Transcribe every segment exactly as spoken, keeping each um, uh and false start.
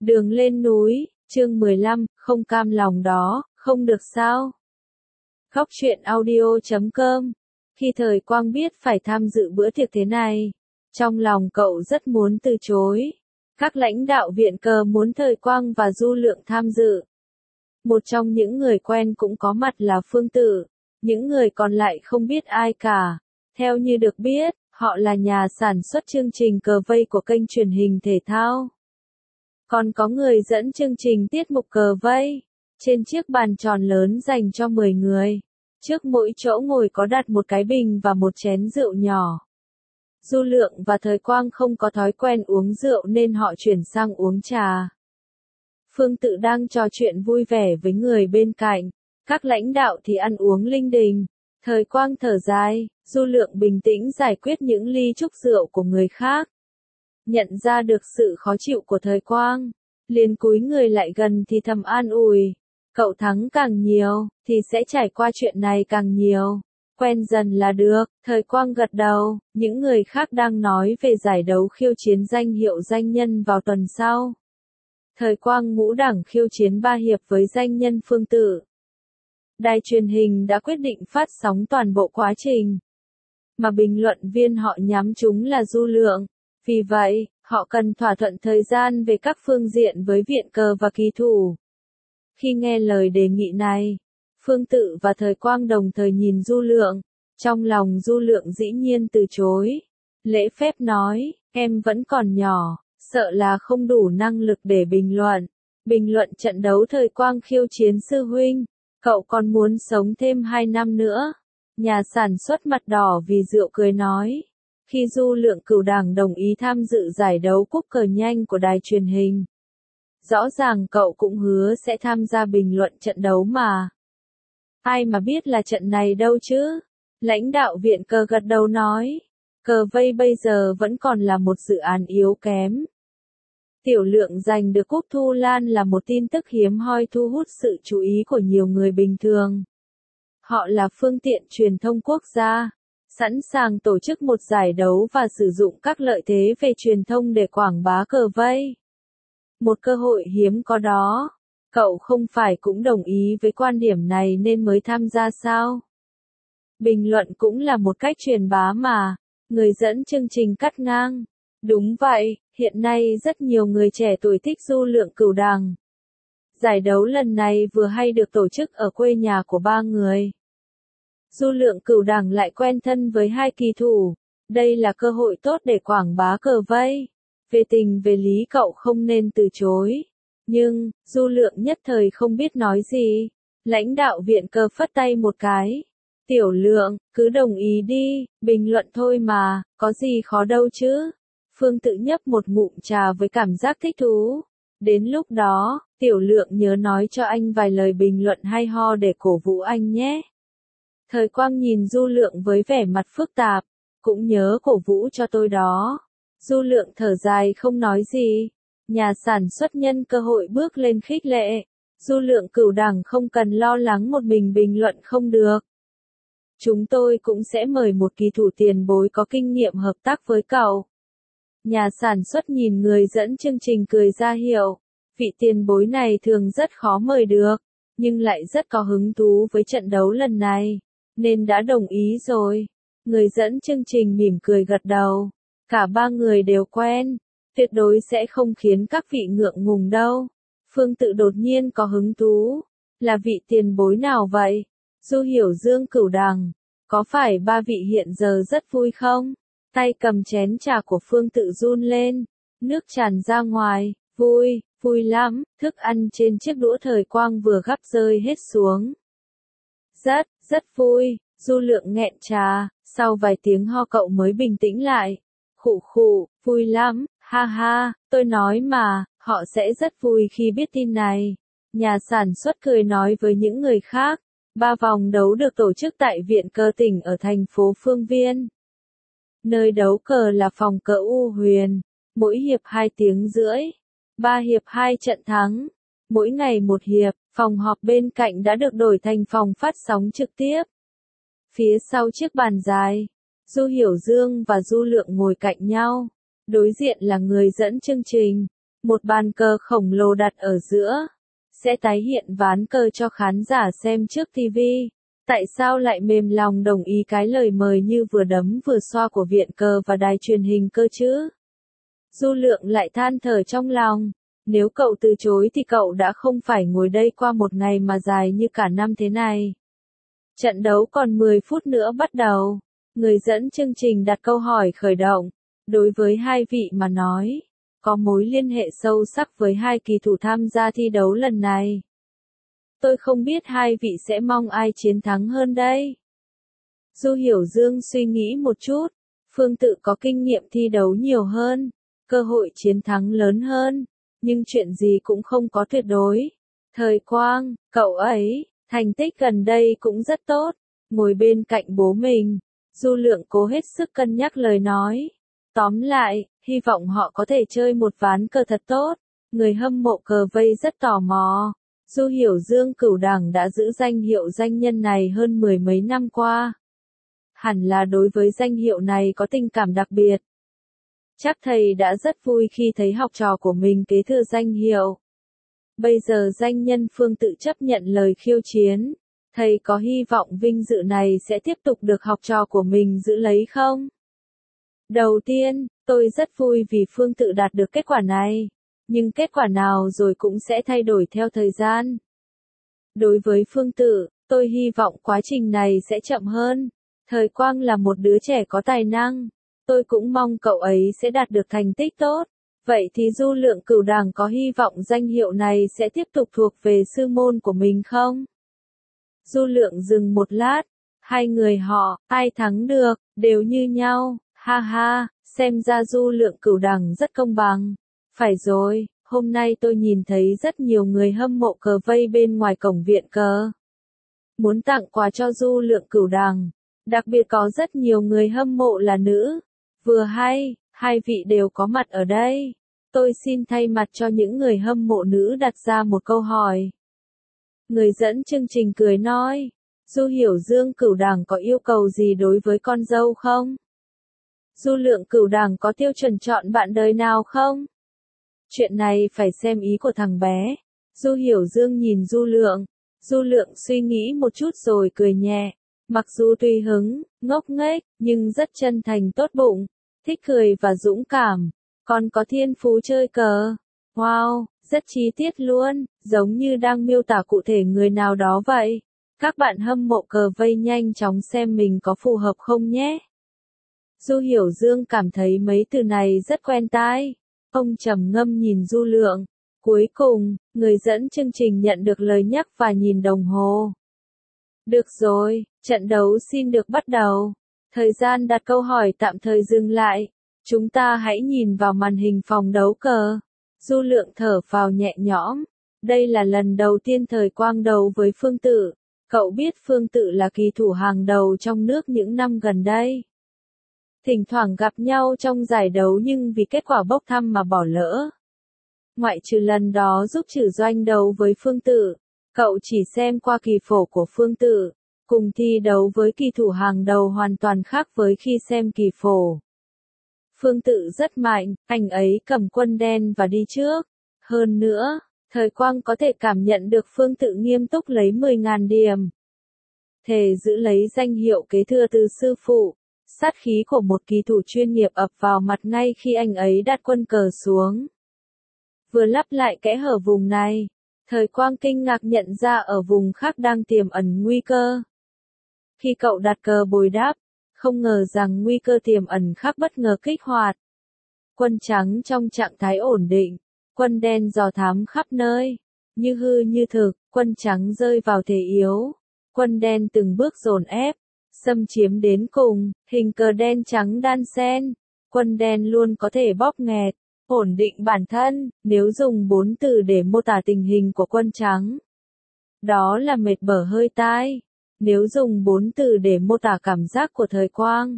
Đường lên núi, chương mười lăm, không cam lòng đó, không được sao? Góc truyện audio chấm com. Khi Thời Quang biết phải tham dự bữa tiệc thế này, trong lòng cậu rất muốn từ chối. Các lãnh đạo viện cờ muốn Thời Quang và Du Lượng tham dự. Một trong những người quen cũng có mặt là Phương Tử, những người còn lại không biết ai cả. Theo như được biết, họ là nhà sản xuất chương trình cờ vây của kênh truyền hình thể thao. Còn có người dẫn chương trình tiết mục cờ vây. Trên chiếc bàn tròn lớn dành cho mười người, trước mỗi chỗ ngồi có đặt một cái bình và một chén rượu nhỏ. Du Lượng và Thời Quang không có thói quen uống rượu nên họ chuyển sang uống trà. Phương Tự đang trò chuyện vui vẻ với người bên cạnh, các lãnh đạo thì ăn uống linh đình. Thời Quang thở dài, Du Lượng bình tĩnh giải quyết những ly chúc rượu của người khác. Nhận ra được sự khó chịu của Thời Quang, liền cúi người lại gần thì thầm an ủi. Cậu thắng càng nhiều, thì sẽ trải qua chuyện này càng nhiều. Quen dần là được. Thời Quang gật đầu. Những người khác đang nói về giải đấu khiêu chiến danh hiệu danh nhân vào tuần sau. Thời Quang ngũ đẳng khiêu chiến ba hiệp với danh nhân Phương Tử. Đài truyền hình đã quyết định phát sóng toàn bộ quá trình, mà bình luận viên họ nhắm chúng là Du Lượng. Vì vậy, họ cần thỏa thuận thời gian về các phương diện với viện cờ và kỳ thủ. Khi nghe lời đề nghị này, Phương Tự và Thời Quang đồng thời nhìn Du Lượng. Trong lòng Du Lượng dĩ nhiên từ chối. Lễ phép nói, em vẫn còn nhỏ, sợ là không đủ năng lực để bình luận. Bình luận trận đấu Thời Quang khiêu chiến sư huynh, cậu còn muốn sống thêm hai năm nữa. Nhà sản xuất mặt đỏ vì rượu cười nói. Khi Du Lượng Cửu Đảng đồng ý tham dự giải đấu cúp cờ nhanh của đài truyền hình, rõ ràng cậu cũng hứa sẽ tham gia bình luận trận đấu mà. Ai mà biết là trận này đâu chứ? Lãnh đạo viện cờ gật đầu nói. Cờ vây bây giờ vẫn còn là một dự án yếu kém. Tiểu Lượng giành được cúp Thu Lan là một tin tức hiếm hoi thu hút sự chú ý của nhiều người bình thường. Họ là phương tiện truyền thông quốc gia, sẵn sàng tổ chức một giải đấu và sử dụng các lợi thế về truyền thông để quảng bá cờ vây. Một cơ hội hiếm có đó. Cậu không phải cũng đồng ý với quan điểm này nên mới tham gia sao? Bình luận cũng là một cách truyền bá mà. Người dẫn chương trình cắt ngang. Đúng vậy, hiện nay rất nhiều người trẻ tuổi thích Du Lượng Cửu Đảng. Giải đấu lần này vừa hay được tổ chức ở quê nhà của ba người. Du Lượng Cửu Đảng lại quen thân với hai kỳ thủ. Đây là cơ hội tốt để quảng bá cờ vây. Về tình về lý cậu không nên từ chối. Nhưng, Du Lượng nhất thời không biết nói gì. Lãnh đạo viện cờ phất tay một cái. Tiểu Lượng, cứ đồng ý đi, bình luận thôi mà, có gì khó đâu chứ. Phương Tự nhấp một ngụm trà với cảm giác thích thú. Đến lúc đó, Tiểu Lượng nhớ nói cho anh vài lời bình luận hay ho để cổ vũ anh nhé. Thời Quang nhìn Du Lượng với vẻ mặt phức tạp. Cũng nhớ cổ vũ cho tôi đó. Du Lượng thở dài không nói gì. Nhà sản xuất nhân cơ hội bước lên khích lệ. Du Lượng Cửu Đảng không cần lo lắng một mình bình luận không được. Chúng tôi cũng sẽ mời một kỳ thủ tiền bối có kinh nghiệm hợp tác với cậu. Nhà sản xuất nhìn người dẫn chương trình cười ra hiệu. Vị tiền bối này thường rất khó mời được, nhưng lại rất có hứng thú với trận đấu lần này, nên đã đồng ý rồi. Người dẫn chương trình mỉm cười gật đầu. Cả ba người đều quen, tuyệt đối sẽ không khiến các vị ngượng ngùng đâu. Phương Tự đột nhiên có hứng thú. Là vị tiền bối nào vậy? Du Hiểu Dương Cửu Đảng. Có phải ba vị hiện giờ rất vui không? Tay cầm chén trà của Phương Tự run lên. Nước tràn ra ngoài. Vui, vui lắm. Thức ăn trên chiếc đũa Thời Quang vừa gắp rơi hết xuống. Rất, rất vui. Du Lượng nghẹn trà. Sau vài tiếng ho cậu mới bình tĩnh lại. Khụ khụ, vui lắm, ha ha, tôi nói mà, họ sẽ rất vui khi biết tin này. Nhà sản xuất cười nói với những người khác. Ba vòng đấu được tổ chức tại Viện Cờ tỉnh ở thành phố Phương Viên. Nơi đấu cờ là phòng cờ U Huyền. Mỗi hiệp hai tiếng rưỡi. Ba hiệp hai trận thắng. Mỗi ngày một hiệp, phòng họp bên cạnh đã được đổi thành phòng phát sóng trực tiếp. Phía sau chiếc bàn dài, Du Hiểu Dương và Du Lượng ngồi cạnh nhau. Đối diện là người dẫn chương trình. Một bàn cờ khổng lồ đặt ở giữa, sẽ tái hiện ván cờ cho khán giả xem trước ti vi. Tại sao lại mềm lòng đồng ý cái lời mời như vừa đấm vừa xoa của viện cờ và đài truyền hình cơ chứ? Du Lượng lại than thở trong lòng. Nếu cậu từ chối thì cậu đã không phải ngồi đây qua một ngày mà dài như cả năm thế này. Trận đấu còn mười phút nữa bắt đầu. Người dẫn chương trình đặt câu hỏi khởi động. Đối với hai vị mà nói, có mối liên hệ sâu sắc với hai kỳ thủ tham gia thi đấu lần này. Tôi không biết hai vị sẽ mong ai chiến thắng hơn đây. Du Hiểu Dương suy nghĩ một chút. Phương Tự có kinh nghiệm thi đấu nhiều hơn, cơ hội chiến thắng lớn hơn. Nhưng chuyện gì cũng không có tuyệt đối. Thời Quang, cậu ấy, thành tích gần đây cũng rất tốt. Ngồi bên cạnh bố mình, Du Lượng cố hết sức cân nhắc lời nói. Tóm lại, hy vọng họ có thể chơi một ván cờ thật tốt. Người hâm mộ cờ vây rất tò mò. Du Hiểu Dương Cửu Đẳng đã giữ danh hiệu danh nhân này hơn mười mấy năm qua. Hẳn là đối với danh hiệu này có tình cảm đặc biệt. Chắc thầy đã rất vui khi thấy học trò của mình kế thừa danh hiệu. Bây giờ danh nhân Phương Tự chấp nhận lời khiêu chiến. Thầy có hy vọng vinh dự này sẽ tiếp tục được học trò của mình giữ lấy không? Đầu tiên, tôi rất vui vì Phương Tự đạt được kết quả này. Nhưng kết quả nào rồi cũng sẽ thay đổi theo thời gian. Đối với Phương Tự, tôi hy vọng quá trình này sẽ chậm hơn. Thời Quang là một đứa trẻ có tài năng. Tôi cũng mong cậu ấy sẽ đạt được thành tích tốt. Vậy thì Du Lượng Cửu Đẳng có hy vọng danh hiệu này sẽ tiếp tục thuộc về sư môn của mình không? Du Lượng dừng một lát. Hai người họ, ai thắng được, đều như nhau. Ha ha, xem ra Du Lượng Cửu Đẳng rất công bằng. Phải rồi, hôm nay tôi nhìn thấy rất nhiều người hâm mộ cờ vây bên ngoài cổng viện cờ. Muốn tặng quà cho Du Lượng Cửu Đẳng. Đặc biệt có rất nhiều người hâm mộ là nữ. Vừa hay, hai vị đều có mặt ở đây. Tôi xin thay mặt cho những người hâm mộ nữ đặt ra một câu hỏi. Người dẫn chương trình cười nói, Du Hiểu Dương Cửu Đẳng có yêu cầu gì đối với con dâu không? Du Lượng Cửu Đẳng có tiêu chuẩn chọn bạn đời nào không? Chuyện này phải xem ý của thằng bé. Du Hiểu Dương nhìn Du Lượng. Du Lượng suy nghĩ một chút rồi cười nhẹ. Mặc dù tùy hứng, ngốc nghếch, nhưng rất chân thành tốt bụng, thích cười và dũng cảm, còn có thiên phú chơi cờ. Wow, rất chi tiết luôn, giống như đang miêu tả cụ thể người nào đó vậy. Các bạn hâm mộ cờ vây nhanh chóng xem mình có phù hợp không nhé. Du Hiểu Dương cảm thấy mấy từ này rất quen tai. Ông trầm ngâm nhìn Du Lượng. Cuối cùng, người dẫn chương trình nhận được lời nhắc và nhìn đồng hồ. Được rồi, trận đấu xin được bắt đầu. Thời gian đặt câu hỏi tạm thời dừng lại. Chúng ta hãy nhìn vào màn hình phòng đấu cờ. Du Lượng thở phào nhẹ nhõm. Đây là lần đầu tiên Thời Quang đấu với Phương Tự. Cậu biết Phương Tự là kỳ thủ hàng đầu trong nước những năm gần đây. Thỉnh thoảng gặp nhau trong giải đấu nhưng vì kết quả bốc thăm mà bỏ lỡ. Ngoại trừ lần đó giúp Trử Doanh đấu với Phương Tự, cậu chỉ xem qua kỳ phổ của Phương Tự. Cùng thi đấu với kỳ thủ hàng đầu hoàn toàn khác với khi xem kỳ phổ. Phương Tự rất mạnh, anh ấy cầm quân đen và đi trước. Hơn nữa, Thời Quang có thể cảm nhận được Phương Tự nghiêm túc lấy mười nghìn điểm. Thề giữ lấy danh hiệu kế thừa từ sư phụ. Sát khí của một kỳ thủ chuyên nghiệp ập vào mặt ngay khi anh ấy đặt quân cờ xuống. Vừa lắp lại kẽ hở vùng này, Thời Quang kinh ngạc nhận ra ở vùng khác đang tiềm ẩn nguy cơ. Khi cậu đặt cờ bồi đáp, không ngờ rằng nguy cơ tiềm ẩn khác bất ngờ kích hoạt. Quân trắng trong trạng thái ổn định, quân đen dò thám khắp nơi. Như hư như thực, quân trắng rơi vào thế yếu. Quân đen từng bước dồn ép, xâm chiếm đến cùng, hình cờ đen trắng đan xen. Quân đen luôn có thể bóp nghẹt, ổn định bản thân, nếu dùng bốn từ để mô tả tình hình của quân trắng. Đó là mệt bở hơi tai. Nếu dùng bốn từ để mô tả cảm giác của Thời Quang.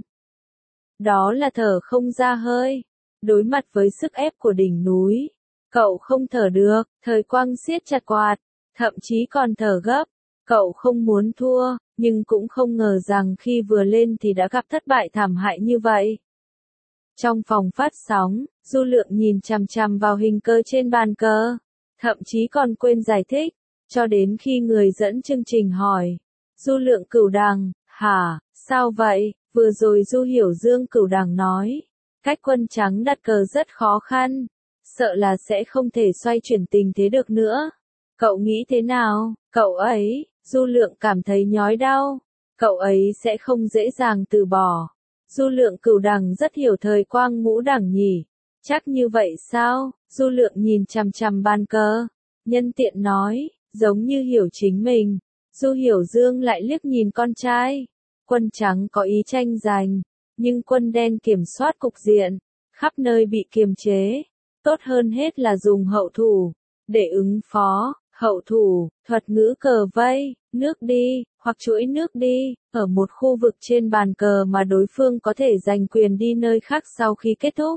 Đó là thở không ra hơi. Đối mặt với sức ép của đỉnh núi, cậu không thở được, Thời Quang siết chặt quạt, thậm chí còn thở gấp. Cậu không muốn thua, nhưng cũng không ngờ rằng khi vừa lên thì đã gặp thất bại thảm hại như vậy. Trong phòng phát sóng, Du Lượng nhìn chằm chằm vào hình cờ trên bàn cờ, thậm chí còn quên giải thích, cho đến khi người dẫn chương trình hỏi. Du Lượng Cửu Đằng, hả, sao vậy? Vừa rồi Du Hiểu Dương Cửu Đằng nói, cách quân trắng đặt cờ rất khó khăn, sợ là sẽ không thể xoay chuyển tình thế được nữa. Cậu nghĩ thế nào? Cậu ấy, Du Lượng cảm thấy nhói đau, cậu ấy sẽ không dễ dàng từ bỏ. Du Lượng Cửu Đằng rất hiểu thời quang ngũ đẳng nhỉ, chắc như vậy sao? Du Lượng nhìn chằm chằm bàn cờ, nhân tiện nói, giống như hiểu chính mình. Du Hiểu Dương lại liếc nhìn con trai, quân trắng có ý tranh giành, nhưng quân đen kiểm soát cục diện, khắp nơi bị kiềm chế, tốt hơn hết là dùng hậu thủ, để ứng phó. Hậu thủ, thuật ngữ cờ vây, nước đi, hoặc chuỗi nước đi, ở một khu vực trên bàn cờ mà đối phương có thể giành quyền đi nơi khác sau khi kết thúc.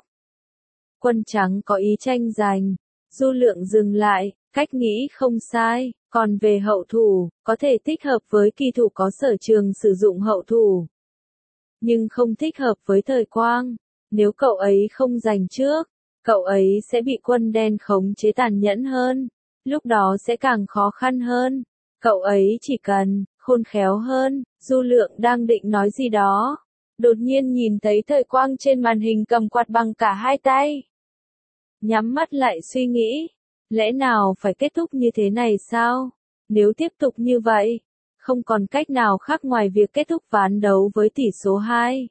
Quân trắng có ý tranh giành, Du Lượng dừng lại, cách nghĩ không sai, còn về hậu thủ, có thể thích hợp với kỳ thủ có sở trường sử dụng hậu thủ. Nhưng không thích hợp với thời quang, nếu cậu ấy không giành trước, cậu ấy sẽ bị quân đen khống chế tàn nhẫn hơn. Lúc đó sẽ càng khó khăn hơn. Cậu ấy chỉ cần khôn khéo hơn. Du Lượng đang định nói gì đó, đột nhiên nhìn thấy thời quang trên màn hình cầm quạt bằng cả hai tay. Nhắm mắt lại suy nghĩ, lẽ nào phải kết thúc như thế này sao? Nếu tiếp tục như vậy, không còn cách nào khác ngoài việc kết thúc ván đấu với tỷ số hai.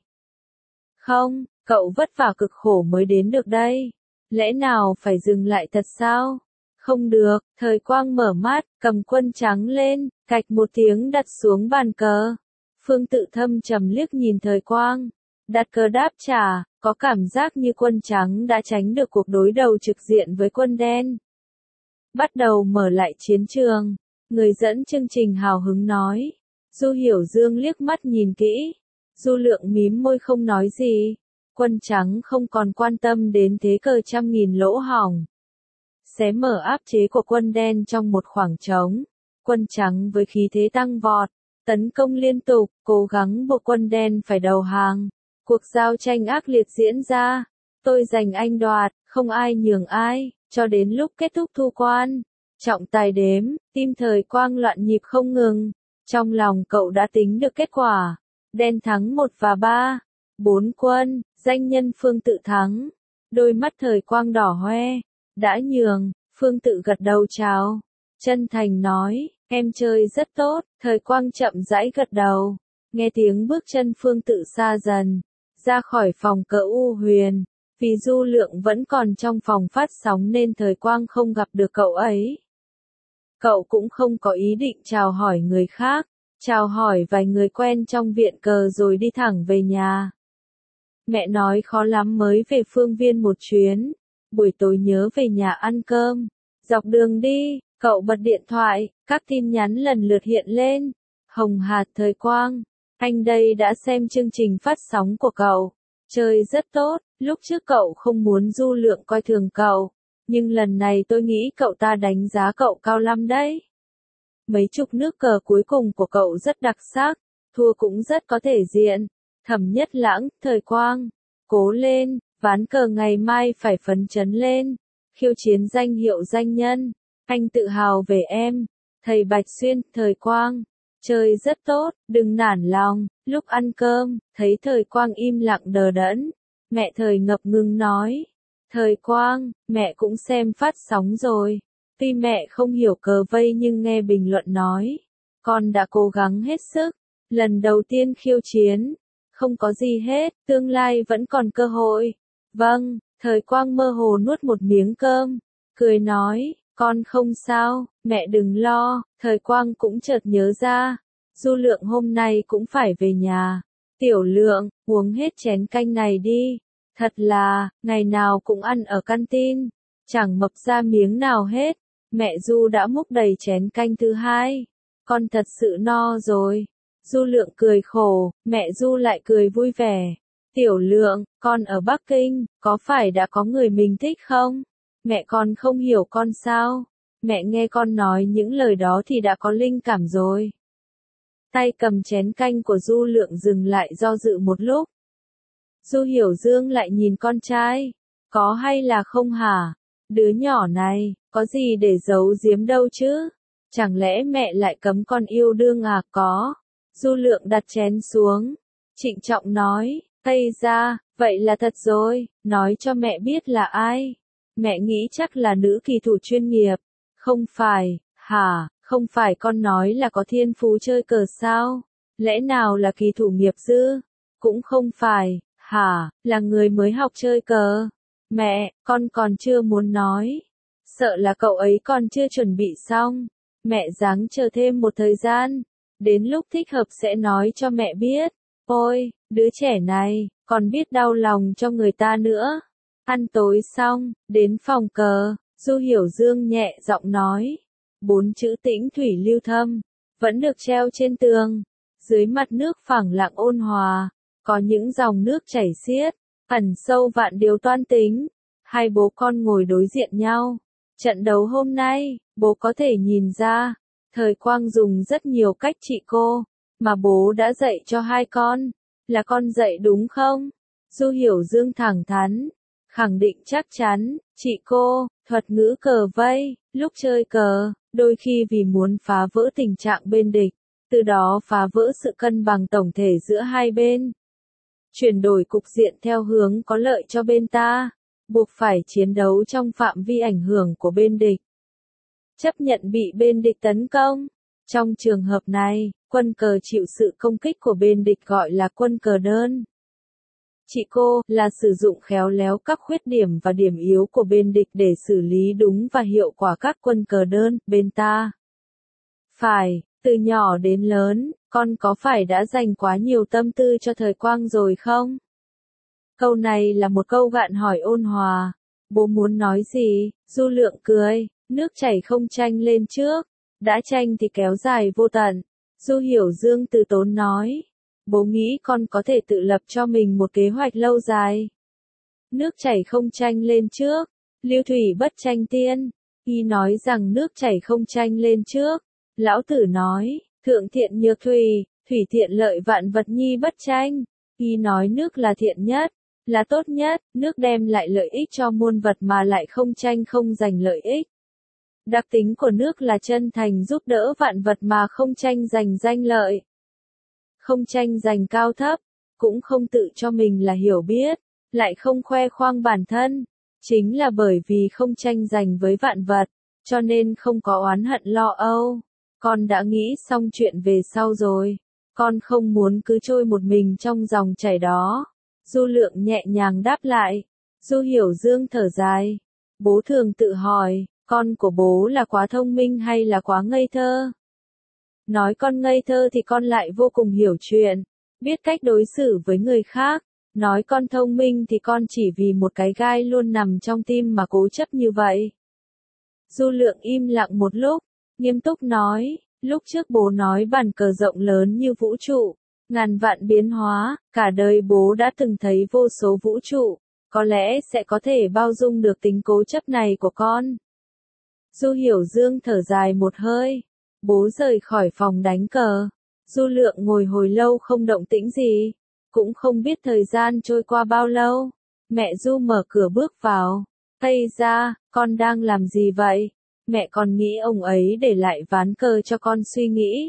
Không, cậu vất vả cực khổ mới đến được đây. Lẽ nào phải dừng lại thật sao? Không được, thời quang mở mắt, cầm quân trắng lên, cạch một tiếng đặt xuống bàn cờ. Phương Tự Thâm trầm liếc nhìn thời quang, đặt cờ đáp trả, có cảm giác như quân trắng đã tránh được cuộc đối đầu trực diện với quân đen. Bắt đầu mở lại chiến trường, người dẫn chương trình hào hứng nói. Du Hiểu Dương liếc mắt nhìn kỹ, Du Lượng mím môi không nói gì. Quân trắng không còn quan tâm đến thế cờ trăm nghìn lỗ hổng. Xé mở áp chế của quân đen trong một khoảng trống, quân trắng với khí thế tăng vọt, tấn công liên tục, cố gắng buộc quân đen phải đầu hàng. Cuộc giao tranh ác liệt diễn ra, tôi giành anh đoạt, không ai nhường ai, cho đến lúc kết thúc thu quan. Trọng tài đếm, tim thời quang loạn nhịp không ngừng, trong lòng cậu đã tính được kết quả, đen thắng một và ba, bốn quân, danh nhân Phương Tự thắng, đôi mắt thời quang đỏ hoe. Đã nhường, Phương Tự gật đầu chào, chân thành nói, em chơi rất tốt, thời quang chậm rãi gật đầu, nghe tiếng bước chân Phương Tự xa dần, ra khỏi phòng cờ U Huyền, vì Du Lượng vẫn còn trong phòng phát sóng nên thời quang không gặp được cậu ấy. Cậu cũng không có ý định chào hỏi người khác, chào hỏi vài người quen trong viện cờ rồi đi thẳng về nhà. Mẹ nói khó lắm mới về Phương Viên một chuyến. Buổi tối nhớ về nhà ăn cơm. Dọc đường đi, cậu bật điện thoại, các tin nhắn lần lượt hiện lên. Hồng Hạt thời quang, anh đây đã xem chương trình phát sóng của cậu. Chơi rất tốt, lúc trước cậu không muốn Du Lượng coi thường cậu. Nhưng lần này tôi nghĩ cậu ta đánh giá cậu cao lắm đấy. Mấy chục nước cờ cuối cùng của cậu rất đặc sắc, thua cũng rất có thể diện. Thẩm Nhất Lãng, thời quang, cố lên. Ván cờ ngày mai phải phấn chấn lên, khiêu chiến danh hiệu danh nhân, anh tự hào về em, thầy Bạch Xuyên, thời quang, chơi rất tốt, đừng nản lòng. Lúc ăn cơm, thấy thời quang im lặng đờ đẫn, mẹ thời ngập ngừng nói, thời quang, mẹ cũng xem phát sóng rồi, tuy mẹ không hiểu cờ vây nhưng nghe bình luận nói, con đã cố gắng hết sức, lần đầu tiên khiêu chiến, không có gì hết, tương lai vẫn còn cơ hội. Vâng, thời quang mơ hồ nuốt một miếng cơm, cười nói, con không sao, mẹ đừng lo. Thời quang cũng chợt nhớ ra, Du Lượng hôm nay cũng phải về nhà. Tiểu Lượng, uống hết chén canh này đi, thật là, ngày nào cũng ăn ở canteen, chẳng mập ra miếng nào hết. Mẹ Du đã múc đầy chén canh thứ hai, con thật sự no rồi. Du Lượng cười khổ, mẹ Du lại cười vui vẻ. Tiểu Lượng, con ở Bắc Kinh, có phải đã có người mình thích không? Mẹ con không hiểu con sao? Mẹ nghe con nói những lời đó thì đã có linh cảm rồi. Tay cầm chén canh của Du Lượng dừng lại do dự một lúc. Du Hiểu Dương lại nhìn con trai. Có hay là không hả? Đứa nhỏ này, có gì để giấu giếm đâu chứ? Chẳng lẽ mẹ lại cấm con yêu đương à? Có. Du Lượng đặt chén xuống. Trịnh trọng nói, Tây ra, vậy là thật rồi, nói cho mẹ biết là ai. Mẹ nghĩ chắc là nữ kỳ thủ chuyên nghiệp. Không phải, hả, không phải con nói là có thiên phú chơi cờ sao? Lẽ nào là kỳ thủ nghiệp dư? Cũng không phải, hả, là người mới học chơi cờ. Mẹ, con còn chưa muốn nói. Sợ là cậu ấy còn chưa chuẩn bị xong. Mẹ ráng chờ thêm một thời gian. Đến lúc thích hợp sẽ nói cho mẹ biết. Ôi, đứa trẻ này, còn biết đau lòng cho người ta nữa. Ăn tối xong, đến phòng cờ, Du Hiểu Dương nhẹ giọng nói. Bốn chữ Tĩnh thủy lưu thâm, vẫn được treo trên tường. Dưới mặt nước phẳng lặng ôn hòa, có những dòng nước chảy xiết, ẩn sâu vạn điều toan tính. Hai bố con ngồi đối diện nhau. Trận đấu hôm nay, bố có thể nhìn ra, Thời Quang dùng rất nhiều cách trị cô, mà bố đã dạy cho hai con. Là con dạy đúng không? Du Hiểu Dương thẳng thắn, khẳng định chắc chắn, chị cô, thuật ngữ cờ vây, lúc chơi cờ, đôi khi vì muốn phá vỡ tình trạng bên địch, từ đó phá vỡ sự cân bằng tổng thể giữa hai bên. Chuyển đổi cục diện theo hướng có lợi cho bên ta, buộc phải chiến đấu trong phạm vi ảnh hưởng của bên địch. Chấp nhận bị bên địch tấn công. Trong trường hợp này, quân cờ chịu sự công kích của bên địch gọi là quân cờ đơn. Chị cô là sử dụng khéo léo các khuyết điểm và điểm yếu của bên địch để xử lý đúng và hiệu quả các quân cờ đơn bên ta. Phải, từ nhỏ đến lớn, con có phải đã dành quá nhiều tâm tư cho Thời Quang rồi không? Câu này là một câu gạn hỏi ôn hòa. Bố muốn nói gì? Du Lượng cười, nước chảy không tranh lên trước, đã tranh thì kéo dài vô tận. Du Hiểu Dương từ tốn nói. Bố nghĩ con có thể tự lập cho mình một kế hoạch lâu dài. Nước chảy không tranh lên trước, lưu thủy bất tranh tiên. Y nói rằng nước chảy không tranh lên trước. Lão Tử nói, thượng thiện nhược thủy, thủy thiện lợi vạn vật nhi bất tranh. Y nói nước là thiện nhất, là tốt nhất, nước đem lại lợi ích cho muôn vật mà lại không tranh không giành lợi ích. Đặc tính của nước là chân thành giúp đỡ vạn vật mà không tranh giành danh lợi. Không tranh giành cao thấp, cũng không tự cho mình là hiểu biết, lại không khoe khoang bản thân. Chính là bởi vì không tranh giành với vạn vật, cho nên không có oán hận lo âu. Con đã nghĩ xong chuyện về sau rồi, con không muốn cứ trôi một mình trong dòng chảy đó. Du Lượng nhẹ nhàng đáp lại. Du Hiểu Dương thở dài. Bố thường tự hỏi, con của bố là quá thông minh hay là quá ngây thơ? Nói con ngây thơ thì con lại vô cùng hiểu chuyện, biết cách đối xử với người khác. Nói con thông minh thì con chỉ vì một cái gai luôn nằm trong tim mà cố chấp như vậy. Du Lượng im lặng một lúc, nghiêm túc nói, lúc trước bố nói bàn cờ rộng lớn như vũ trụ, ngàn vạn biến hóa, cả đời bố đã từng thấy vô số vũ trụ, có lẽ sẽ có thể bao dung được tính cố chấp này của con. Du Hiểu Dương thở dài một hơi, bố rời khỏi phòng đánh cờ. Du Lượng ngồi hồi lâu không động tĩnh gì, cũng không biết thời gian trôi qua bao lâu. Mẹ Du mở cửa bước vào. Tây ra, con đang làm gì vậy? Mẹ còn nghĩ ông ấy để lại ván cờ cho con suy nghĩ.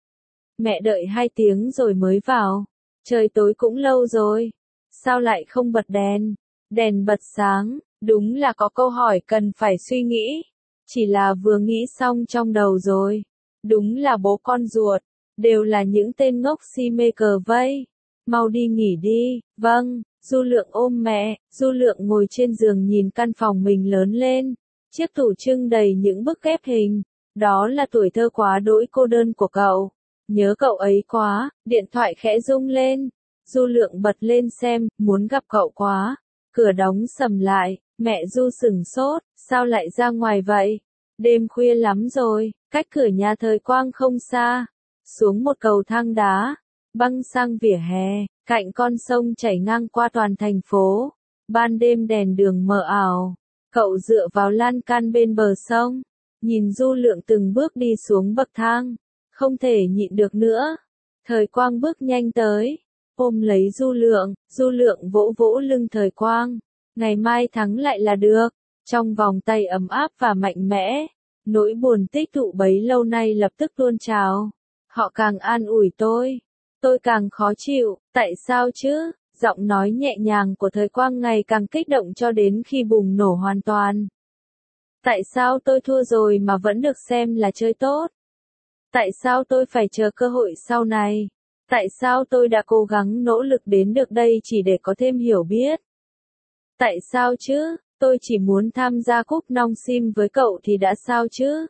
Mẹ đợi hai tiếng rồi mới vào. Trời tối cũng lâu rồi. Sao lại không bật đèn? Đèn bật sáng, đúng là có câu hỏi cần phải suy nghĩ. Chỉ là vừa nghĩ xong trong đầu rồi. Đúng là bố con ruột, đều là những tên ngốc si mê cờ vây. Mau đi nghỉ đi. Vâng. Du Lượng ôm mẹ. Du Lượng ngồi trên giường nhìn căn phòng mình lớn lên. Chiếc tủ trưng đầy những bức ghép hình. Đó là tuổi thơ quá đỗi cô đơn của cậu. Nhớ cậu ấy quá. Điện thoại khẽ rung lên. Du Lượng bật lên xem, muốn gặp cậu quá. Cửa đóng sầm lại. Mẹ Du sửng sốt. Sao lại ra ngoài vậy? Đêm khuya lắm rồi. Cách cửa nhà Thời Quang không xa. Xuống một cầu thang đá. Băng sang vỉa hè. Cạnh con sông chảy ngang qua toàn thành phố. Ban đêm đèn đường mờ ảo. Cậu dựa vào lan can bên bờ sông. Nhìn Du Lượng từng bước đi xuống bậc thang. Không thể nhịn được nữa. Thời Quang bước nhanh tới. ôm lấy Du Lượng, Du Lượng vỗ vỗ lưng Thời Quang, ngày mai thắng lại là được, trong vòng tay ấm áp và mạnh mẽ, nỗi buồn tích tụ bấy lâu nay lập tức tuôn trào. Họ càng an ủi tôi, tôi càng khó chịu, tại sao chứ? Giọng nói nhẹ nhàng của Thời Quang ngày càng kích động cho đến khi bùng nổ hoàn toàn. Tại sao tôi thua rồi mà vẫn được xem là chơi tốt? Tại sao tôi phải chờ cơ hội sau này? Tại sao tôi đã cố gắng nỗ lực đến được đây chỉ để có thêm hiểu biết? Tại sao chứ? Tôi chỉ muốn tham gia cúp Nong Sim với cậu thì đã sao chứ?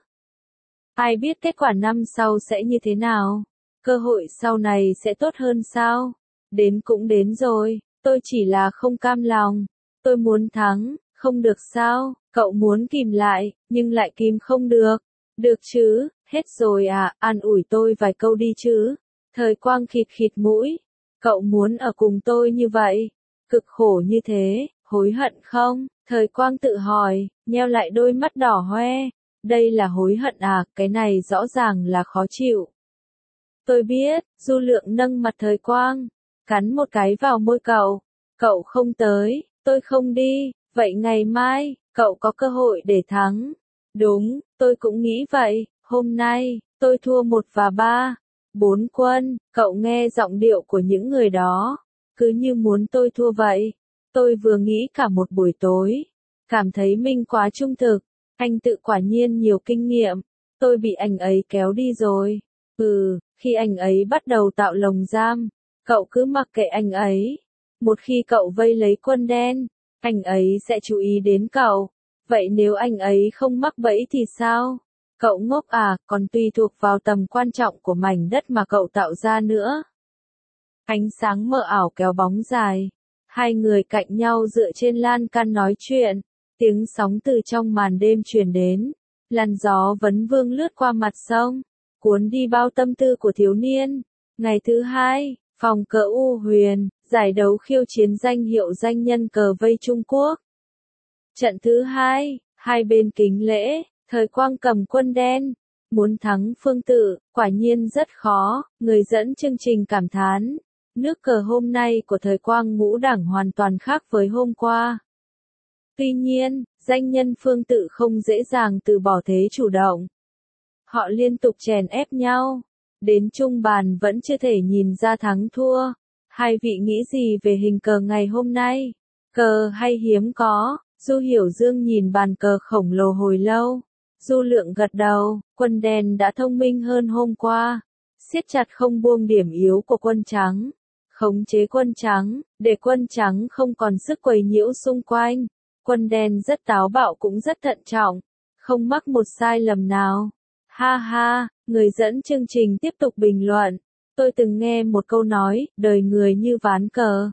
Ai biết kết quả năm sau sẽ như thế nào? Cơ hội sau này sẽ tốt hơn sao? Đến cũng đến rồi, tôi chỉ là không cam lòng. Tôi muốn thắng, không được sao? Cậu muốn kìm lại, nhưng lại kìm không được. Được chứ, hết rồi à, an ủi tôi vài câu đi chứ. Thời Quang khịt khịt mũi. Cậu muốn ở cùng tôi như vậy? Cực khổ như thế, hối hận không? Thời Quang tự hỏi, nheo lại đôi mắt đỏ hoe. Đây là hối hận à, cái này rõ ràng là khó chịu. Tôi biết, Du Lượng nâng mặt Thời Quang, cắn một cái vào môi cậu. Cậu không tới, tôi không đi, vậy ngày mai, cậu có cơ hội để thắng. Đúng, tôi cũng nghĩ vậy, hôm nay, tôi thua một và ba. Bốn quân, cậu nghe giọng điệu của những người đó, cứ như muốn tôi thua vậy. Tôi vừa nghĩ cả một buổi tối, cảm thấy mình quá trung thực, anh tự quả nhiên nhiều kinh nghiệm, tôi bị anh ấy kéo đi rồi. Ừ, khi anh ấy bắt đầu tạo lồng giam, cậu cứ mặc kệ anh ấy. Một khi cậu vây lấy quân đen, anh ấy sẽ chú ý đến cậu. Vậy nếu anh ấy không mắc bẫy thì sao? Cậu ngốc à, còn tùy thuộc vào tầm quan trọng của mảnh đất mà cậu tạo ra nữa. Ánh sáng mờ ảo kéo bóng dài. Hai người cạnh nhau dựa trên lan can nói chuyện. Tiếng sóng từ trong màn đêm truyền đến. Làn gió vấn vương lướt qua mặt sông, cuốn đi bao tâm tư của thiếu niên. Ngày thứ hai, phòng cờ U Huyền, giải đấu khiêu chiến danh hiệu danh nhân cờ vây Trung Quốc. Trận thứ hai, hai bên kính lễ, Thời Quang cầm quân đen, muốn thắng Phương Tự, quả nhiên rất khó, người dẫn chương trình cảm thán. Nước cờ hôm nay của Thời Quang ngũ đẳng hoàn toàn khác với hôm qua. Tuy nhiên, danh nhân Phương Tự không dễ dàng từ bỏ thế chủ động. Họ liên tục chèn ép nhau, đến trung bàn vẫn chưa thể nhìn ra thắng thua. Hai vị nghĩ gì về hình cờ ngày hôm nay? Cờ hay hiếm có? Du Hiểu Dương nhìn bàn cờ khổng lồ hồi lâu. Du Lượng gật đầu, quân đen đã thông minh hơn hôm qua. Siết chặt không buông điểm yếu của quân trắng. Khống chế quân trắng, để quân trắng không còn sức quấy nhiễu xung quanh. Quân đen rất táo bạo cũng rất thận trọng, không mắc một sai lầm nào. Ha ha, người dẫn chương trình tiếp tục bình luận. Tôi từng nghe một câu nói, đời người như ván cờ.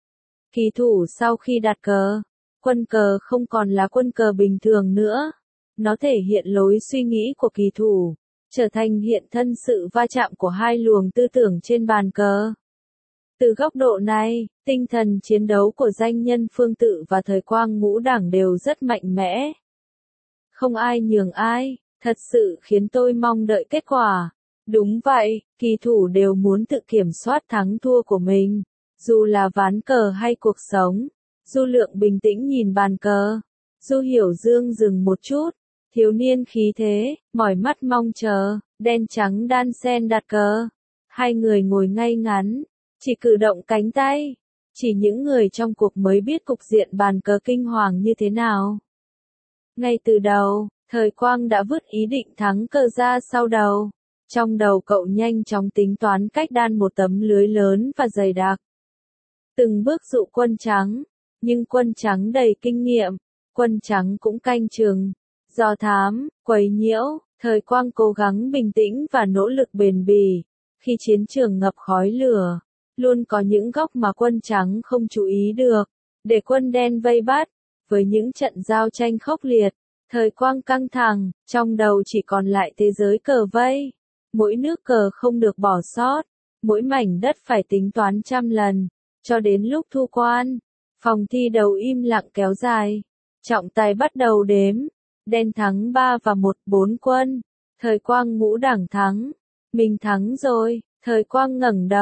Kỳ thủ sau khi đặt cờ, quân cờ không còn là quân cờ bình thường nữa. Nó thể hiện lối suy nghĩ của kỳ thủ, trở thành hiện thân sự va chạm của hai luồng tư tưởng trên bàn cờ. Từ góc độ này, tinh thần chiến đấu của danh nhân Phương Tự và Thời Quang ngũ đẳng đều rất mạnh mẽ. Không ai nhường ai, thật sự khiến tôi mong đợi kết quả. Đúng vậy, kỳ thủ đều muốn tự kiểm soát thắng thua của mình, dù là ván cờ hay cuộc sống. Du Lượng bình tĩnh nhìn bàn cờ. Du Hiểu Dương dừng một chút, thiếu niên khí thế, mỏi mắt mong chờ, đen trắng đan xen đặt cờ. Hai người ngồi ngay ngắn, chỉ cử động cánh tay. Chỉ những người trong cuộc mới biết cục diện bàn cờ kinh hoàng như thế nào. Ngay từ đầu, Thời Quang đã vứt ý định thắng cờ ra sau đầu. Trong đầu cậu nhanh chóng tính toán cách đan một tấm lưới lớn và dày đặc. Từng bước dụ quân trắng, nhưng quân trắng đầy kinh nghiệm, quân trắng cũng canh chừng, dò thám, quấy nhiễu. Thời Quang cố gắng bình tĩnh và nỗ lực bền bỉ. Khi chiến trường ngập khói lửa, luôn có những góc mà quân trắng không chú ý được, để quân đen vây bắt. Với những trận giao tranh khốc liệt, Thời Quang căng thẳng, trong đầu chỉ còn lại thế giới cờ vây. Mỗi nước cờ không được bỏ sót, mỗi mảnh đất phải tính toán trăm lần, cho đến lúc thu quan. Phòng thi đấu im lặng kéo dài, trọng tài bắt đầu đếm, đen thắng ba và một, bốn quân. Thời Quang ngũ đẳng thắng, mình thắng rồi. Thời Quang ngẩng đầu,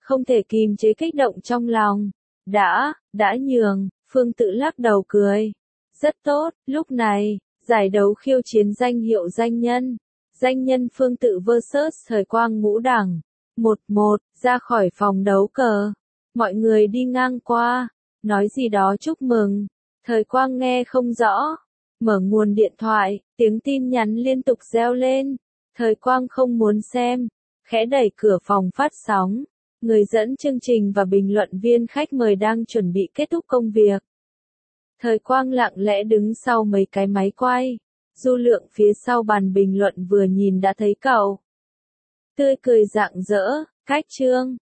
không thể kìm chế kích động trong lòng. Đã, đã nhường, Phương Tự lắc đầu cười. Rất tốt, lúc này, giải đấu khiêu chiến danh hiệu danh nhân. Danh nhân Phương Tự versus Thời Quang ngũ đẳng. Một một, ra khỏi phòng đấu cờ. Mọi người đi ngang qua, nói gì đó chúc mừng. Thời Quang nghe không rõ. Mở nguồn điện thoại, tiếng tin nhắn liên tục reo lên. Thời Quang không muốn xem, khẽ đẩy cửa phòng phát sóng. Người dẫn chương trình và bình luận viên khách mời đang chuẩn bị kết thúc công việc. Thời Quang lặng lẽ đứng sau mấy cái máy quay. Du Lượng phía sau bàn bình luận vừa nhìn đã thấy cậu. Tươi cười rạng rỡ, cách chương.